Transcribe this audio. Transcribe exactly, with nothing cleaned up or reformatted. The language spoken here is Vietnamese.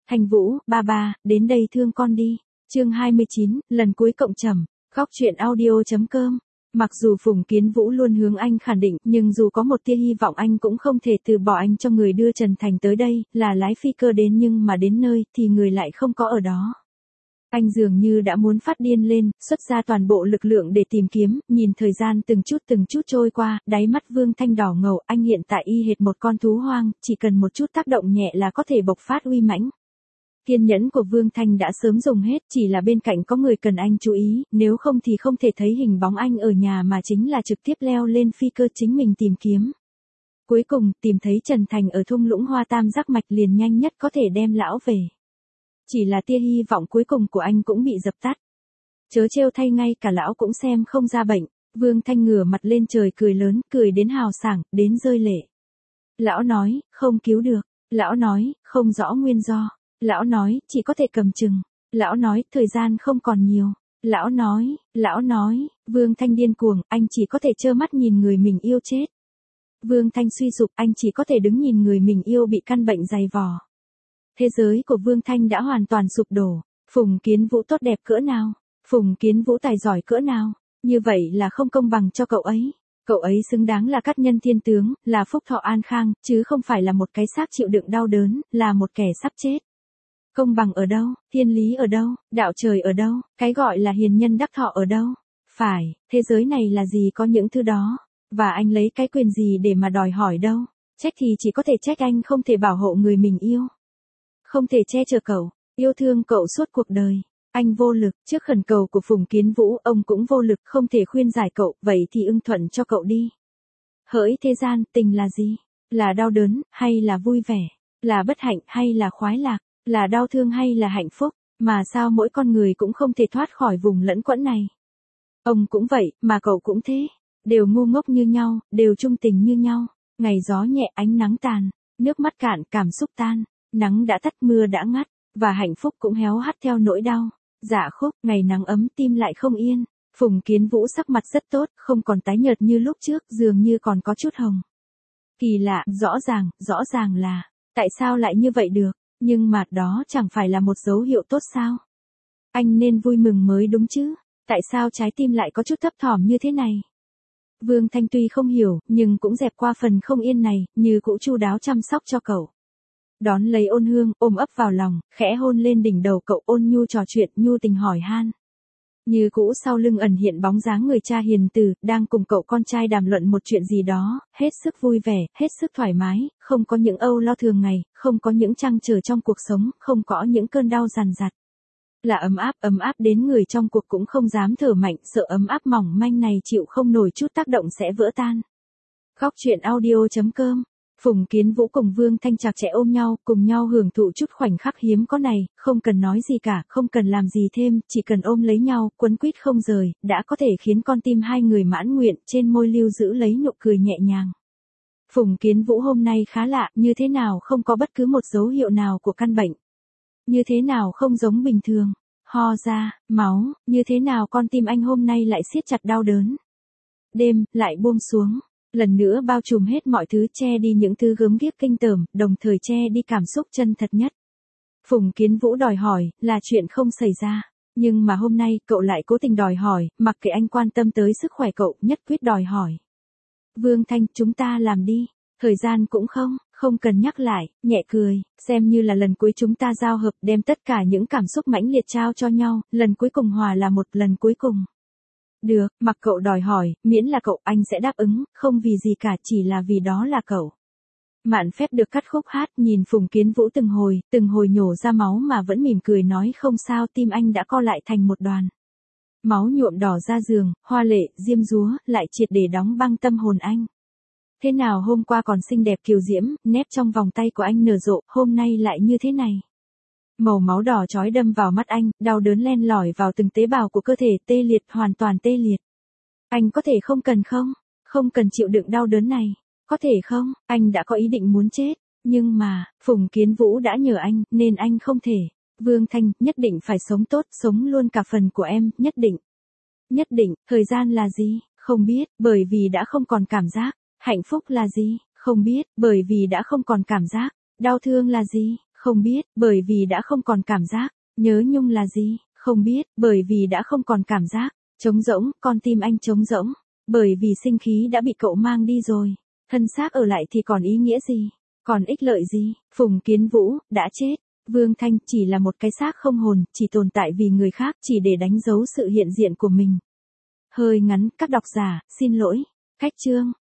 Thanh Vũ, ba ba, đến đây thương con đi. Chương hai mươi chín, lần cuối cộng trầm. Góc truyện audio chấm com. Mặc dù Phùng Kiến Vũ luôn hướng anh khẳng định, nhưng dù có một tia hy vọng anh cũng không thể từ bỏ anh cho người đưa Trần Thành tới đây, là lái phi cơ đến, nhưng mà đến nơi thì người lại không có ở đó. Anh dường như đã muốn phát điên lên, xuất ra toàn bộ lực lượng để tìm kiếm, nhìn thời gian từng chút từng chút trôi qua, đáy mắt Vương Thanh đỏ ngầu, anh hiện tại y hệt một con thú hoang, chỉ cần một chút tác động nhẹ là có thể bộc phát uy mãnh. Kiên nhẫn của Vương Thanh đã sớm dùng hết, chỉ là bên cạnh có người cần anh chú ý, nếu không thì không thể thấy hình bóng anh ở nhà mà chính là trực tiếp leo lên phi cơ chính mình tìm kiếm. Cuối cùng, tìm thấy Trần Thành ở thung lũng Hoa Tam Giác Mạch, liền nhanh nhất có thể đem lão về. Chỉ là tia hy vọng cuối cùng của anh cũng bị dập tắt. Chớ trêu thay, ngay cả lão cũng xem không ra bệnh. Vương Thanh ngửa mặt lên trời cười lớn, cười đến hào sảng, đến rơi lệ. Lão nói, không cứu được. Lão nói, không rõ nguyên do. Lão nói, chỉ có thể cầm chừng. Lão nói, thời gian không còn nhiều. Lão nói, lão nói, Vương Thanh điên cuồng, anh chỉ có thể trơ mắt nhìn người mình yêu chết. Vương Thanh suy sụp, anh chỉ có thể đứng nhìn người mình yêu bị căn bệnh dày vò. Thế giới của Vương Thanh đã hoàn toàn sụp đổ. Phùng Kiến Vũ tốt đẹp cỡ nào? Phùng Kiến Vũ tài giỏi cỡ nào? Như vậy là không công bằng cho cậu ấy. Cậu ấy xứng đáng là cát nhân thiên tướng, là phúc thọ an khang, chứ không phải là một cái xác chịu đựng đau đớn, là một kẻ sắp chết. Công bằng ở đâu? Thiên lý ở đâu? Đạo trời ở đâu? Cái gọi là hiền nhân đắc thọ ở đâu? Phải, thế giới này là gì có những thứ đó? Và anh lấy cái quyền gì để mà đòi hỏi đâu? Trách thì chỉ có thể trách anh không thể bảo hộ người mình yêu. Không thể che chở cậu, yêu thương cậu suốt cuộc đời. Anh vô lực, trước khẩn cầu của Phùng Kiến Vũ, ông cũng vô lực, không thể khuyên giải cậu, vậy thì ưng thuận cho cậu đi. Hỡi thế gian, tình là gì? Là đau đớn, hay là vui vẻ? Là bất hạnh, hay là khoái lạc? Là đau thương hay là hạnh phúc? Mà sao mỗi con người cũng không thể thoát khỏi vùng lẫn quẫn này? Ông cũng vậy, mà cậu cũng thế. Đều ngu ngốc như nhau, đều trung tình như nhau. Ngày gió nhẹ, ánh nắng tàn, nước mắt cạn, cảm xúc tan. Nắng đã tắt, mưa đã ngắt, và hạnh phúc cũng héo hắt theo nỗi đau. Dạ khúc, ngày nắng ấm, tim lại không yên. Phùng Kiến Vũ sắc mặt rất tốt, không còn tái nhợt như lúc trước, dường như còn có chút hồng. Kỳ lạ, rõ ràng, rõ ràng là, tại sao lại như vậy được? Nhưng mà đó chẳng phải là một dấu hiệu tốt sao? Anh nên vui mừng mới đúng chứ? Tại sao trái tim lại có chút thấp thỏm như thế này? Vương Thanh tuy không hiểu, nhưng cũng dẹp qua phần không yên này, như cũ chu đáo chăm sóc cho cậu. Đón lấy Ôn Hương, ôm ấp vào lòng, khẽ hôn lên đỉnh đầu cậu, ôn nhu trò chuyện, nhu tình hỏi han. Như cũ sau lưng ẩn hiện bóng dáng người cha hiền từ, đang cùng cậu con trai đàm luận một chuyện gì đó, hết sức vui vẻ, hết sức thoải mái, không có những âu lo thường ngày, không có những trăn trở trong cuộc sống, không có những cơn đau dằn vặt. Là ấm áp, ấm áp đến người trong cuộc cũng không dám thở mạnh, sợ ấm áp mỏng manh này chịu không nổi chút tác động sẽ vỡ tan. Góc truyện audio chấm com. Phùng Kiến Vũ cùng Vương Thanh chặt chẽ ôm nhau, cùng nhau hưởng thụ chút khoảnh khắc hiếm có này, không cần nói gì cả, không cần làm gì thêm, chỉ cần ôm lấy nhau, quấn quýt không rời, đã có thể khiến con tim hai người mãn nguyện, trên môi lưu giữ lấy nụ cười nhẹ nhàng. Phùng Kiến Vũ hôm nay khá lạ, như thế nào không có bất cứ một dấu hiệu nào của căn bệnh. Như thế nào không giống bình thường, ho ra, máu, như thế nào con tim anh hôm nay lại siết chặt đau đớn. Đêm, lại buông xuống. Lần nữa bao trùm hết mọi thứ, che đi những thứ gớm ghiếc kinh tởm, đồng thời che đi cảm xúc chân thật nhất. Phùng Kiến Vũ đòi hỏi, là chuyện không xảy ra. Nhưng mà hôm nay, cậu lại cố tình đòi hỏi, mặc kệ anh quan tâm tới sức khỏe cậu, nhất quyết đòi hỏi. Vương Thanh, chúng ta làm đi. Thời gian cũng không, không cần nhắc lại, nhẹ cười, xem như là lần cuối chúng ta giao hợp, đem tất cả những cảm xúc mãnh liệt trao cho nhau, lần cuối cùng hòa là một lần cuối cùng. Được, mặc cậu đòi hỏi, miễn là cậu, anh sẽ đáp ứng, không vì gì cả, chỉ là vì đó là cậu. Mạn phép được cắt khúc hát, nhìn Phùng Kiến Vũ từng hồi, từng hồi nhổ ra máu mà vẫn mỉm cười nói không sao, tim anh đã co lại thành một đoàn. Máu nhuộm đỏ ra giường, hoa lệ, diêm dúa, lại triệt để đóng băng tâm hồn anh. Thế nào hôm qua còn xinh đẹp kiều diễm, nép trong vòng tay của anh nở rộ, hôm nay lại như thế này. Màu máu đỏ chói đâm vào mắt anh, đau đớn len lỏi vào từng tế bào của cơ thể, tê liệt, hoàn toàn tê liệt. Anh có thể không cần không? Không cần chịu đựng đau đớn này. Có thể không? Anh đã có ý định muốn chết. Nhưng mà, Phùng Kiến Vũ đã nhờ anh, nên anh không thể. Vương Thanh, nhất định phải sống tốt, sống luôn cả phần của em, nhất định. Nhất định, thời gian là gì? Không biết, bởi vì đã không còn cảm giác. Hạnh phúc là gì? Không biết, bởi vì đã không còn cảm giác. Đau thương là gì? Không biết, bởi vì đã không còn cảm giác. Nhớ nhung là gì? Không biết, bởi vì đã không còn cảm giác. Trống rỗng, con tim anh trống rỗng. Bởi vì sinh khí đã bị cậu mang đi rồi. Thân xác ở lại thì còn ý nghĩa gì? Còn ích lợi gì? Phùng Kiến Vũ, đã chết. Vương Thanh chỉ là một cái xác không hồn, chỉ tồn tại vì người khác, chỉ để đánh dấu sự hiện diện của mình. Hơi ngắn, các độc giả, xin lỗi. Khách chương.